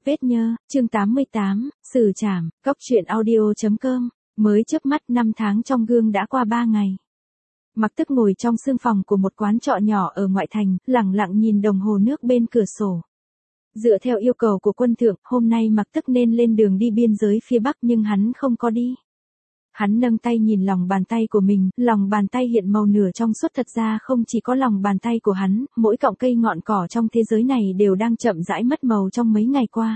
Vết nhơ, chương 88, Xử trảm, Cóc truyện audio.com, mới chớp mắt 5 tháng trong gương đã qua 3 ngày. Mặc Tức ngồi trong sương phòng của một quán trọ nhỏ ở ngoại thành, lẳng lặng nhìn đồng hồ nước bên cửa sổ. Dựa theo yêu cầu của quân thượng, hôm nay Mặc Tức nên lên đường đi biên giới phía Bắc nhưng hắn không có đi. Hắn nâng tay nhìn lòng bàn tay của mình, lòng bàn tay hiện màu nửa trong suốt, thật ra không chỉ có lòng bàn tay của hắn, mỗi cọng cây ngọn cỏ trong thế giới này đều đang chậm rãi mất màu trong mấy ngày qua.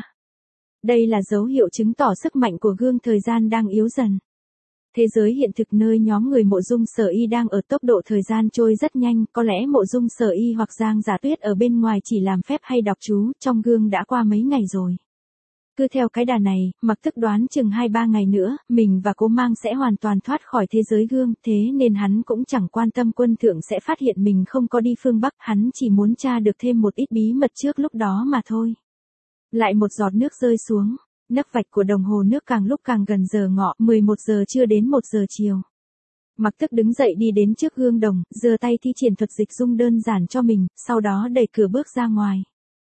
Đây là dấu hiệu chứng tỏ sức mạnh của gương thời gian đang yếu dần. Thế giới hiện thực nơi nhóm người Mộ Dung Sở Y đang ở tốc độ thời gian trôi rất nhanh, có lẽ Mộ Dung Sở Y hoặc Giang Giả Tuyết ở bên ngoài chỉ làm phép hay đọc chú, trong gương đã qua mấy ngày rồi. Cứ theo cái đà này, Mặc Tức đoán chừng 2-3 ngày nữa, mình và Cố Mang sẽ hoàn toàn thoát khỏi thế giới gương, thế nên hắn cũng chẳng quan tâm quân thượng sẽ phát hiện mình không có đi phương Bắc, hắn chỉ muốn tra được thêm một ít bí mật trước lúc đó mà thôi. Lại một giọt nước rơi xuống, nấc vạch của đồng hồ nước càng lúc càng gần giờ ngọ, 11 giờ chưa đến 1 giờ chiều. Mặc Tức đứng dậy đi đến trước gương đồng, giơ tay thi triển thuật dịch dung đơn giản cho mình, sau đó đẩy cửa bước ra ngoài.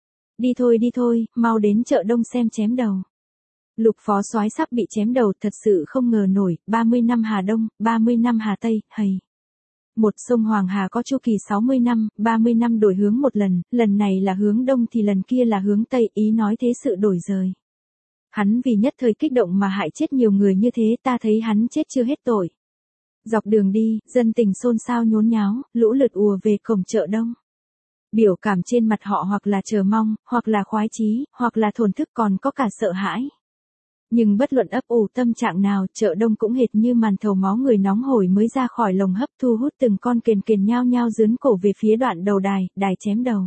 Đi thôi, mau đến chợ Đông xem chém đầu. Lục phó soái sắp bị chém đầu, thật sự không ngờ nổi, 30 năm Hà Đông, 30 năm Hà Tây, hầy. Một sông Hoàng Hà có chu kỳ 60 năm, 30 năm đổi hướng một lần này là hướng Đông thì lần kia là hướng Tây, ý nói thế sự đổi rời. Hắn vì nhất thời kích động mà hại chết nhiều người như thế, ta thấy hắn chết chưa hết tội. Dọc đường đi, dân tình xôn xao nhốn nháo, lũ lượt ùa về cổng chợ Đông. Biểu cảm trên mặt họ hoặc là chờ mong, hoặc là khoái chí, hoặc là thổn thức, còn có cả sợ hãi. Nhưng bất luận ấp ủ tâm trạng nào, chợ Đông cũng hệt như màn thầu máu người nóng hổi mới ra khỏi lồng hấp, thu hút từng con kền nhao nhao dướn cổ về phía đoạn đầu đài, đài chém đầu.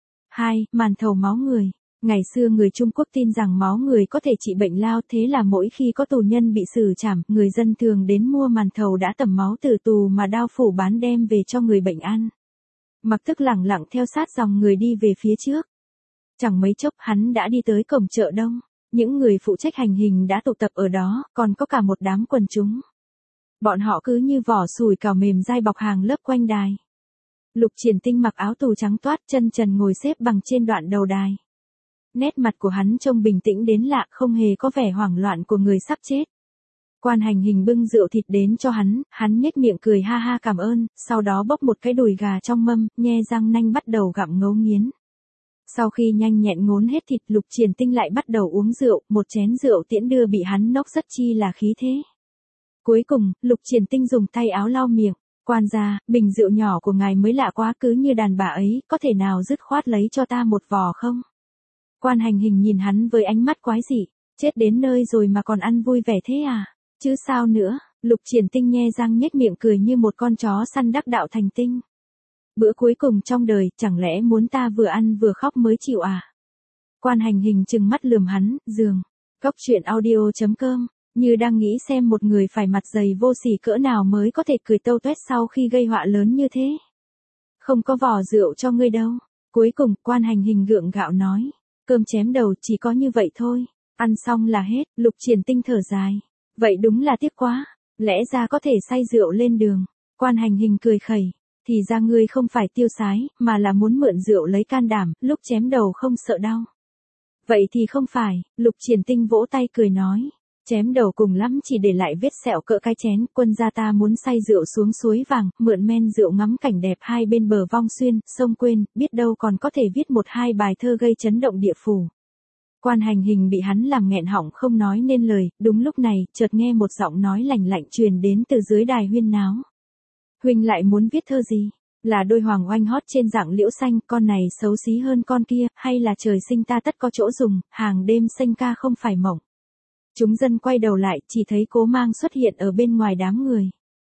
2. Màn thầu máu người. Ngày xưa người Trung Quốc tin rằng máu người có thể trị bệnh lao, thế là mỗi khi có tù nhân bị xử trảm, người dân thường đến mua màn thầu đã tẩm máu từ tù mà đao phủ bán đem về cho người bệnh ăn. Mặc Tức lẳng lặng theo sát dòng người đi về phía trước. Chẳng mấy chốc hắn đã đi tới cổng chợ Đông. Những người phụ trách hành hình đã tụ tập ở đó, còn có cả một đám quần chúng. Bọn họ cứ như vỏ sủi cảo mềm dai bọc hàng lớp quanh đài. Lục Triển Tinh mặc áo tù trắng toát, chân trần ngồi xếp bằng trên đoạn đầu đài. Nét mặt của hắn trông bình tĩnh đến lạ, không hề có vẻ hoảng loạn của người sắp chết. Quan hành hình bưng rượu thịt đến cho hắn nhếch miệng cười ha ha cảm ơn, sau đó bóc một cái đùi gà trong mâm, nhe răng nanh bắt đầu gặm ngấu nghiến. Sau khi nhanh nhẹn ngốn hết thịt, Lục Triển Tinh lại bắt đầu uống rượu, một chén rượu tiễn đưa bị hắn nốc rất chi là khí thế. Cuối cùng, Lục Triển Tinh dùng tay áo lau miệng, quan gia, bình rượu nhỏ của ngài mới lạ quá, cứ như đàn bà ấy, có thể nào dứt khoát lấy cho ta một vò không? Quan hành hình nhìn hắn với ánh mắt quái dị, chết đến nơi rồi mà còn ăn vui vẻ thế à? Chứ sao nữa, Lục Triển Tinh nhe răng nhếch miệng cười như một con chó săn đắc đạo thành tinh. Bữa cuối cùng trong đời, chẳng lẽ muốn ta vừa ăn vừa khóc mới chịu à? Quan hành hình trừng mắt lườm hắn, giường. Cóc truyện audio.com, như đang nghĩ xem một người phải mặt dày vô sỉ cỡ nào mới có thể cười tâu tuét sau khi gây họa lớn như thế. Không có vò rượu cho ngươi đâu. Cuối cùng, quan hành hình gượng gạo nói. Cơm chém đầu chỉ có như vậy thôi. Ăn xong là hết, Lục Triển Tinh thở dài. Vậy đúng là tiếc quá. Lẽ ra có thể say rượu lên đường. Quan hành hình cười khẩy. Thì ra ngươi không phải tiêu sái, mà là muốn mượn rượu lấy can đảm, lúc chém đầu không sợ đau. Vậy thì không phải, Lục Triển Tinh vỗ tay cười nói. Chém đầu cùng lắm chỉ để lại vết sẹo cỡ cái chén, quân gia ta muốn say rượu xuống suối vàng, mượn men rượu ngắm cảnh đẹp hai bên bờ Vong Xuyên, sông Quên, biết đâu còn có thể viết 1-2 bài thơ gây chấn động địa phủ. Quan hành hình bị hắn làm nghẹn họng không nói nên lời, đúng lúc này, chợt nghe một giọng nói lành lạnh truyền đến từ dưới đài huyên náo. Huynh lại muốn viết thơ gì? Là đôi hoàng oanh hót trên dạng liễu xanh, con này xấu xí hơn con kia, hay là trời sinh ta tất có chỗ dùng, hàng đêm xanh ca không phải mộng. Chúng dân quay đầu lại, chỉ thấy Cố Mang xuất hiện ở bên ngoài đám người.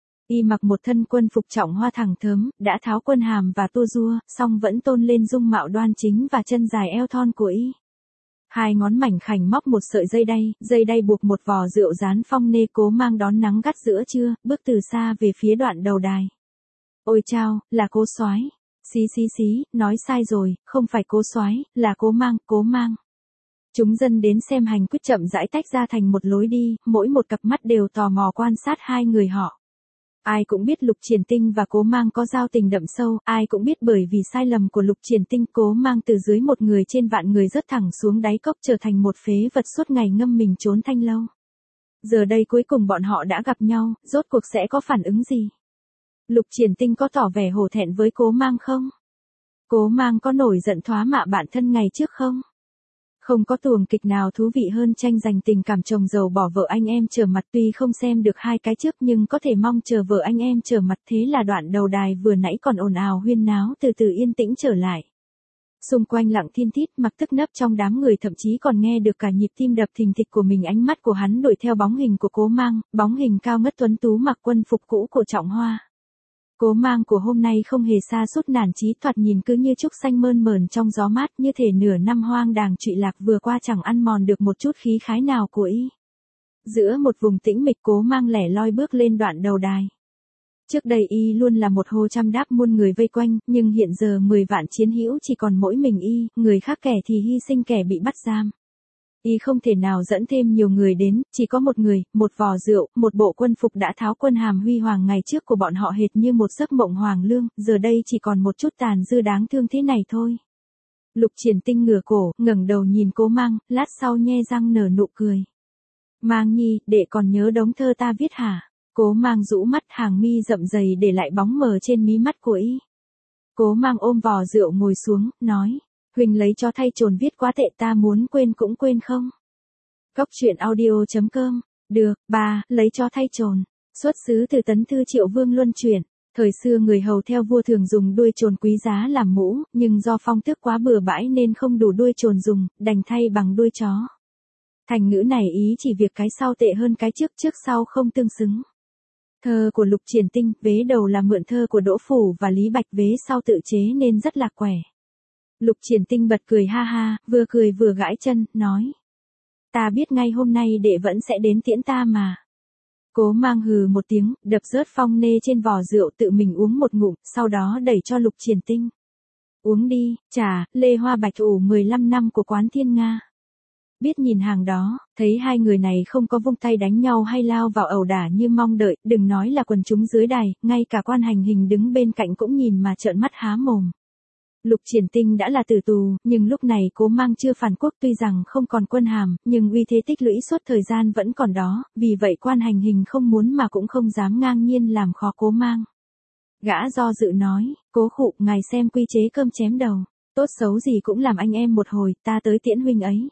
Y mặc một thân quân phục trọng hoa thẳng thớm, đã tháo quân hàm và tua rua, song vẫn tôn lên dung mạo đoan chính và chân dài eo thon của Y. Hai ngón mảnh khảnh móc một sợi dây đay buộc một vò rượu dán phong nê. Cố Mang đón nắng gắt giữa trưa, bước từ xa về phía đoạn đầu đài. Ôi chao, là Cố soái. Xí, nói sai rồi, không phải Cố soái, là Cố Mang. Chúng dân đến xem hành quyết chậm rãi tách ra thành một lối đi, mỗi một cặp mắt đều tò mò quan sát hai người họ. Ai cũng biết Lục Triển Tinh và Cố Mang có giao tình đậm sâu, ai cũng biết bởi vì sai lầm của Lục Triển Tinh, Cố Mang từ dưới một người trên vạn người rớt thẳng xuống đáy cốc trở thành một phế vật suốt ngày ngâm mình trốn thanh lâu. Giờ đây cuối cùng bọn họ đã gặp nhau, rốt cuộc sẽ có phản ứng gì? Lục Triển Tinh có tỏ vẻ hổ thẹn với Cố Mang không? Cố Mang có nổi giận thoá mạ bạn thân ngày trước không? Không có tuồng kịch nào thú vị hơn tranh giành tình cảm chồng giàu bỏ vợ anh em trở mặt, tuy không xem được hai cái trước nhưng có thể mong chờ vợ anh em trở mặt. Thế là đoạn đầu đài vừa nãy còn ồn ào huyên náo từ từ yên tĩnh trở lại. Xung quanh lặng thiên thít, Mặc Tức nấp trong đám người thậm chí còn nghe được cả nhịp tim đập thình thịch của mình. Ánh mắt của hắn đuổi theo bóng hình của Cố Mang, bóng hình cao ngất tuấn tú mặc quân phục cũ của Trọng Hoa. Cố Mang của hôm nay không hề sa sút nản chí, thoạt nhìn cứ như trúc xanh mơn mởn trong gió mát, như thể nửa năm hoang đàng trụy lạc vừa qua chẳng ăn mòn được một chút khí khái nào của y. Giữa một vùng tĩnh mịch, Cố Mang lẻ loi bước lên đoạn đầu đài. Trước đây y luôn là một hồ trăm đáp muôn người vây quanh, nhưng hiện giờ 10 vạn chiến hữu chỉ còn mỗi mình y, người khác kẻ thì hy sinh kẻ bị bắt giam. Y không thể nào dẫn thêm nhiều người đến, chỉ có một người, một vò rượu, một bộ quân phục đã tháo quân hàm huy hoàng ngày trước của bọn họ hệt như một giấc mộng hoàng lương, giờ đây chỉ còn một chút tàn dư đáng thương thế này thôi. Lục Triển Tinh ngửa cổ, ngẩng đầu nhìn Cố Mang, lát sau nhe răng nở nụ cười. Mang nhi, đệ còn nhớ đống thơ ta viết hả? Cố Mang rũ mắt, hàng mi rậm dày để lại bóng mờ trên mí mắt của y. Cố Mang ôm vò rượu ngồi xuống, nói. Huỳnh lấy cho thay trồn viết quá tệ, ta muốn quên cũng quên không? Cóc truyện audio.com. Được, bà, lấy cho thay trồn. Xuất xứ từ Tấn Thư Triệu Vương Luân truyện. Thời xưa người hầu theo vua thường dùng đuôi trồn quý giá làm mũ, nhưng do phong tước quá bừa bãi nên không đủ đuôi trồn dùng, đành thay bằng đuôi chó. Thành ngữ này ý chỉ việc cái sau tệ hơn cái trước, trước sau không tương xứng. Thơ của Lục Triển Tinh, vế đầu là mượn thơ của Đỗ Phủ và Lý Bạch, vế sau tự chế nên rất lạc quẻ. Lục Triển Tinh bật cười ha ha, vừa cười vừa gãi chân, nói. Ta biết ngay hôm nay đệ vẫn sẽ đến tiễn ta mà. Cố Mang hừ một tiếng, đập rớt phong nê trên vò rượu, tự mình uống một ngụm, sau đó đẩy cho Lục Triển Tinh. Uống đi, trà, lê hoa bạch ủ 15 năm của quán Thiên Nga. Biết nhìn hàng đó, thấy hai người này không có vung tay đánh nhau hay lao vào ẩu đả như mong đợi, đừng nói là quần chúng dưới đài, ngay cả quan hành hình đứng bên cạnh cũng nhìn mà trợn mắt há mồm. Lục Triển Tinh đã là tử tù, nhưng lúc này Cố Mang chưa phản quốc, tuy rằng không còn quân hàm, nhưng uy thế tích lũy suốt thời gian vẫn còn đó, vì vậy quan hành hình không muốn mà cũng không dám ngang nhiên làm khó Cố Mang. Gã do dự nói, Cố khụ, ngài xem quy chế cơm chém đầu, tốt xấu gì cũng làm anh em một hồi, ta tới tiễn huynh ấy.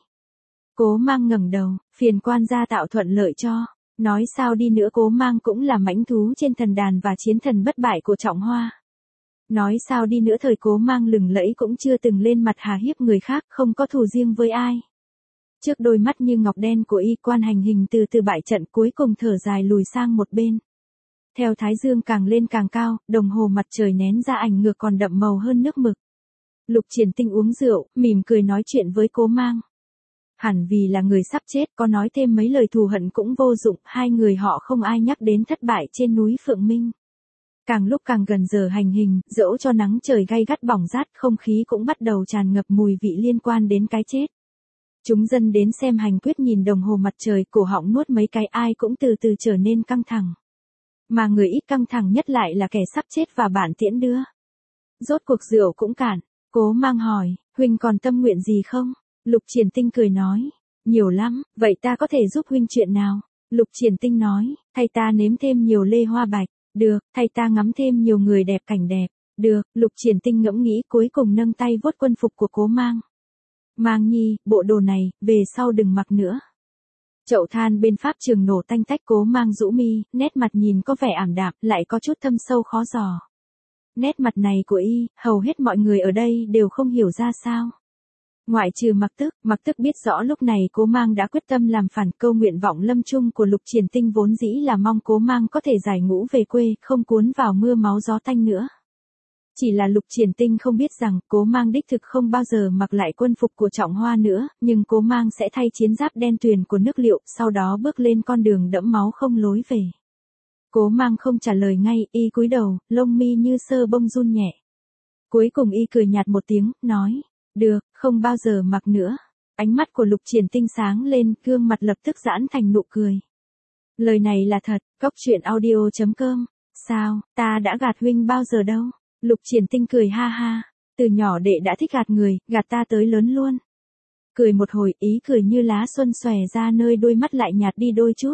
Cố Mang ngẩng đầu, phiền quan gia tạo thuận lợi cho. Nói sao đi nữa Cố Mang cũng là mãnh thú trên thần đàn và chiến thần bất bại của Trọng Hoa. Nói sao đi nữa thời Cố Mang lừng lẫy cũng chưa từng lên mặt hà hiếp người khác, không có thù riêng với ai. Trước đôi mắt như ngọc đen của y, quan hành hình từ từ bại trận, cuối cùng thở dài lùi sang một bên. Theo thái dương càng lên càng cao, đồng hồ mặt trời nén ra ảnh ngược còn đậm màu hơn nước mực. Lục Triển Tinh uống rượu, mỉm cười nói chuyện với Cố Mang. Hẳn vì là người sắp chết, có nói thêm mấy lời thù hận cũng vô dụng, hai người họ không ai nhắc đến thất bại trên núi Phượng Minh. Càng lúc càng gần giờ hành hình, dẫu cho nắng trời gay gắt bỏng rát, không khí cũng bắt đầu tràn ngập mùi vị liên quan đến cái chết. Chúng dân đến xem hành quyết nhìn đồng hồ mặt trời, cổ họng nuốt mấy cái, ai cũng từ từ trở nên căng thẳng. Mà người ít căng thẳng nhất lại là kẻ sắp chết và bản tiễn đưa. Rốt cuộc rượu cũng cạn, Cố Mang hỏi, huynh còn tâm nguyện gì không? Lục Triển Tinh cười nói, nhiều lắm, vậy ta có thể giúp huynh chuyện nào? Lục Triển Tinh nói, thay ta nếm thêm nhiều lê hoa bạch. Được, thay ta ngắm thêm nhiều người đẹp cảnh đẹp. Được, Lục Triển Tinh ngẫm nghĩ cuối cùng nâng tay vuốt quân phục của Cố Mang. Mang nhi, bộ đồ này, về sau đừng mặc nữa. Chậu than bên pháp trường nổ tanh tách, Cố Mang rũ mi, nét mặt nhìn có vẻ ảm đạm, lại có chút thâm sâu khó dò. Nét mặt này của y, hầu hết mọi người ở đây đều không hiểu ra sao. Ngoại trừ Mặc Tức biết rõ lúc này Cố Mang đã quyết tâm làm phản, câu nguyện vọng lâm chung của Lục Triển Tinh vốn dĩ là mong Cố Mang có thể giải ngũ về quê, không cuốn vào mưa máu gió tanh nữa. Chỉ là Lục Triển Tinh không biết rằng, Cố Mang đích thực không bao giờ mặc lại quân phục của Trọng Hoa nữa, nhưng Cố Mang sẽ thay chiến giáp đen tuyền của nước Liệu, sau đó bước lên con đường đẫm máu không lối về. Cố Mang không trả lời ngay, y cúi đầu, lông mi như sơ bông run nhẹ. Cuối cùng y cười nhạt một tiếng, nói. Được, không bao giờ mặc nữa. Ánh mắt của Lục Triển Tinh sáng lên, gương mặt lập tức giãn thành nụ cười. Lời này là thật, cóc truyện audio.com. Sao, ta đã gạt huynh bao giờ đâu. Lục Triển Tinh cười ha ha. Từ nhỏ đệ đã thích gạt người, gạt ta tới lớn luôn. Cười một hồi, ý cười như lá xuân xòe ra nơi đôi mắt lại nhạt đi đôi chút.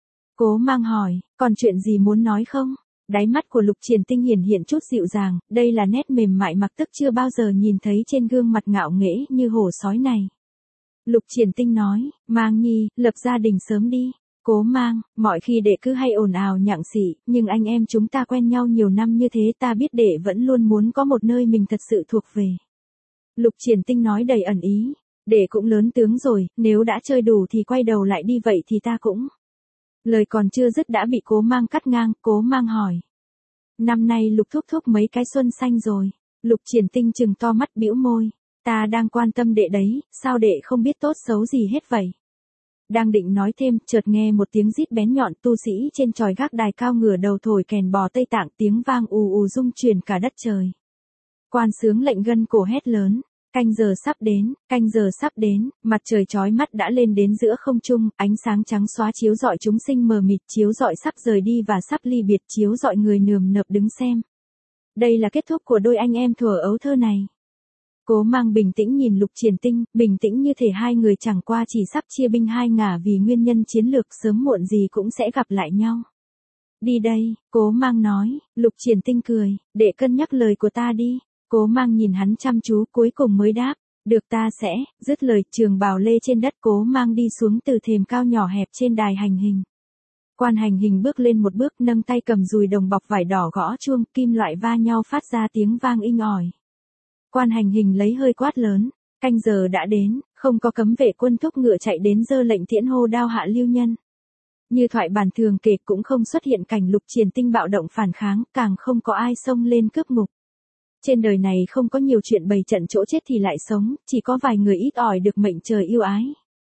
Cố Mang hỏi, còn chuyện gì muốn nói không? Đáy mắt của Lục Triển Tinh hiển hiện chút dịu dàng, đây là nét mềm mại Mặc Tức chưa bao giờ nhìn thấy trên gương mặt ngạo nghễ như hổ sói này. Lục Triển Tinh nói, Mang nhi, lập gia đình sớm đi. Cố Mang, mọi khi đệ cứ hay ồn ào nhặng xỉ, nhưng anh em chúng ta quen nhau nhiều năm như thế, ta biết đệ vẫn luôn muốn có một nơi mình thật sự thuộc về. Lục Triển Tinh nói đầy ẩn ý, đệ cũng lớn tướng rồi, nếu đã chơi đủ thì quay đầu lại đi, vậy thì ta cũng. Lời còn chưa dứt đã bị Cố Mang cắt ngang. Cố Mang hỏi, năm nay Lục thúc thúc mấy cái xuân xanh rồi? Lục Triển Tinh trừng to mắt bĩu môi, ta đang quan tâm đệ đấy, sao đệ không biết tốt xấu gì hết vậy? Đang định nói thêm, chợt nghe một tiếng rít bén nhọn, tu sĩ trên chòi gác đài cao ngửa đầu thổi kèn bò Tây Tạng, tiếng vang ù ù rung chuyển cả đất trời. Quan xướng lệnh gân cổ hét lớn, canh giờ sắp đến, canh giờ sắp đến. Mặt trời chói mắt đã lên đến giữa không trung, ánh sáng trắng xóa chiếu rọi chúng sinh mờ mịt, chiếu rọi sắp rời đi và sắp ly biệt, chiếu rọi người nườm nượp đứng xem. Đây là kết thúc của đôi anh em thuở ấu thơ này. Cố Mang bình tĩnh nhìn Lục Triển Tinh, bình tĩnh như thể hai người chẳng qua chỉ sắp chia binh hai ngả vì nguyên nhân chiến lược, sớm muộn gì cũng sẽ gặp lại nhau. Đi đây, Cố Mang nói. Lục Triển Tinh cười, đệ cân nhắc lời của ta đi. Cố Mang nhìn hắn chăm chú, cuối cùng mới đáp, được, ta sẽ. Dứt lời, trường bào lê trên đất, Cố Mang đi xuống từ thềm cao nhỏ hẹp trên đài hành hình. Quan hành hình bước lên một bước, nâng tay cầm dùi đồng bọc vải đỏ gõ chuông, kim loại va nhau phát ra tiếng vang inh ỏi. Quan hành hình lấy hơi quát lớn, canh giờ đã đến, không có cấm vệ quân thúc ngựa chạy đến giơ lệnh tiễn hô đao hạ lưu nhân. Như thoại bản thường kể, cũng không xuất hiện cảnh Lục Triển Tinh bạo động phản kháng, càng không có ai xông lên cướp ngục. Trên đời này không có nhiều chuyện bày trận chỗ chết thì lại sống, chỉ có vài người ít ỏi được mệnh trời yêu ái.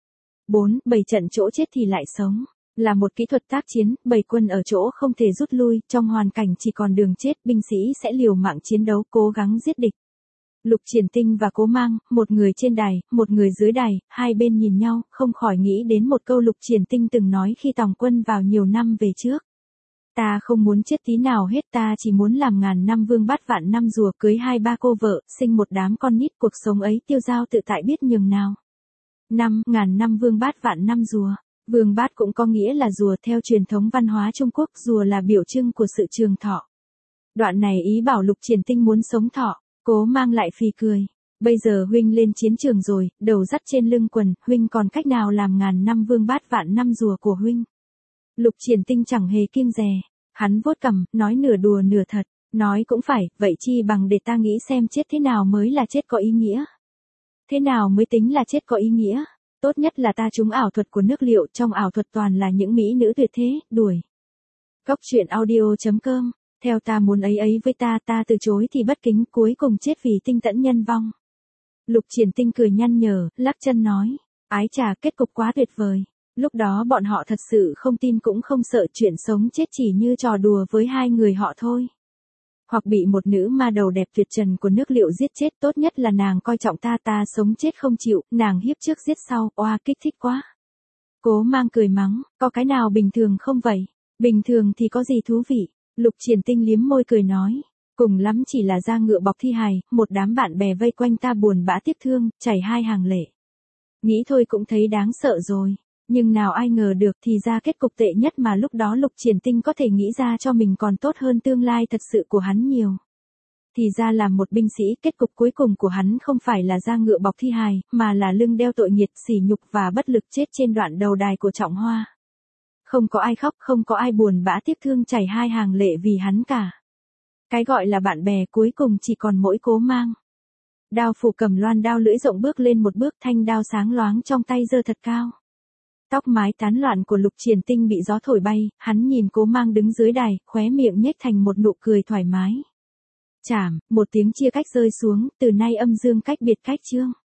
4. Bày trận chỗ chết thì lại sống là một kỹ thuật tác chiến, bày quân ở chỗ không thể rút lui, trong hoàn cảnh chỉ còn đường chết, binh sĩ sẽ liều mạng chiến đấu, cố gắng giết địch. Lục Triển Tinh và Cố Mang, một người trên đài, một người dưới đài, hai bên nhìn nhau, không khỏi nghĩ đến một câu Lục Triển Tinh từng nói khi tòng quân vào nhiều năm về trước. Ta không muốn chết tí nào hết, ta chỉ muốn làm ngàn năm vương bát vạn năm rùa, cưới 2-3 cô vợ, sinh một đám con nít, cuộc sống ấy tiêu dao tự tại biết nhường nào. 5.000 năm vương bát vạn năm rùa. Vương bát cũng có nghĩa là rùa, theo truyền thống văn hóa Trung Quốc, rùa là biểu trưng của sự trường thọ. Đoạn này ý bảo Lục Triển Tinh muốn sống thọ. Cố Mang lại phì cười. Bây giờ huynh lên chiến trường rồi, đầu dắt trên lưng quần, huynh còn cách nào làm ngàn năm vương bát vạn năm rùa của huynh? Lục Triển Tinh chẳng hề kiêng dè. Hắn vuốt cằm, nói nửa đùa nửa thật. Nói cũng phải, vậy chi bằng để ta nghĩ xem chết thế nào mới là chết có ý nghĩa. Thế nào mới tính là chết có ý nghĩa? Tốt nhất là ta trúng ảo thuật của nước Liệu, trong ảo thuật toàn là những mỹ nữ tuyệt thế, đuổi. Góc truyện audio.com. Theo ta muốn ấy ấy với ta, ta từ chối thì bất kính, cuối cùng chết vì tinh tẫn nhân vong. Lục Triển Tinh cười nhăn nhở, lắc chân nói, ái chà, kết cục quá tuyệt vời. Lúc đó bọn họ thật sự không tin cũng không sợ, chuyện sống chết chỉ như trò đùa với hai người họ thôi. Hoặc bị một nữ ma đầu đẹp tuyệt trần của nước Liệu giết chết, tốt nhất là nàng coi trọng ta, ta sống chết không chịu, nàng hiếp trước giết sau, oa kích thích quá. Cố Mang cười mắng, có cái nào bình thường không vậy? Bình thường thì có gì thú vị? Lục Triển Tinh liếm môi cười nói, cùng lắm chỉ là ra ngựa bọc thi hài, một đám bạn bè vây quanh ta buồn bã tiếc thương, chảy hai hàng lệ. Nghĩ thôi cũng thấy đáng sợ rồi, nhưng nào ai ngờ được thì ra kết cục tệ nhất mà lúc đó Lục Triển Tinh có thể nghĩ ra cho mình còn tốt hơn tương lai thật sự của hắn nhiều. Thì ra là một binh sĩ, kết cục cuối cùng của hắn không phải là ra ngựa bọc thi hài, mà là lưng đeo tội nghiệt, sỉ nhục và bất lực chết trên đoạn đầu đài của Trọng Hoa. Không có ai khóc, không có ai buồn bã tiếc thương chảy hai hàng lệ vì hắn cả. Cái gọi là bạn bè cuối cùng chỉ còn mỗi Cố Mang. Đao phủ cầm loan đao lưỡi rộng bước lên một bước, thanh đao sáng loáng trong tay giơ thật cao. Tóc mái tán loạn của Lục Triển Tinh bị gió thổi bay, hắn nhìn Cố Mang đứng dưới đài, khóe miệng nhếch thành một nụ cười thoải mái. Chảm, một tiếng chia cách rơi xuống, từ nay âm dương cách biệt cách chương.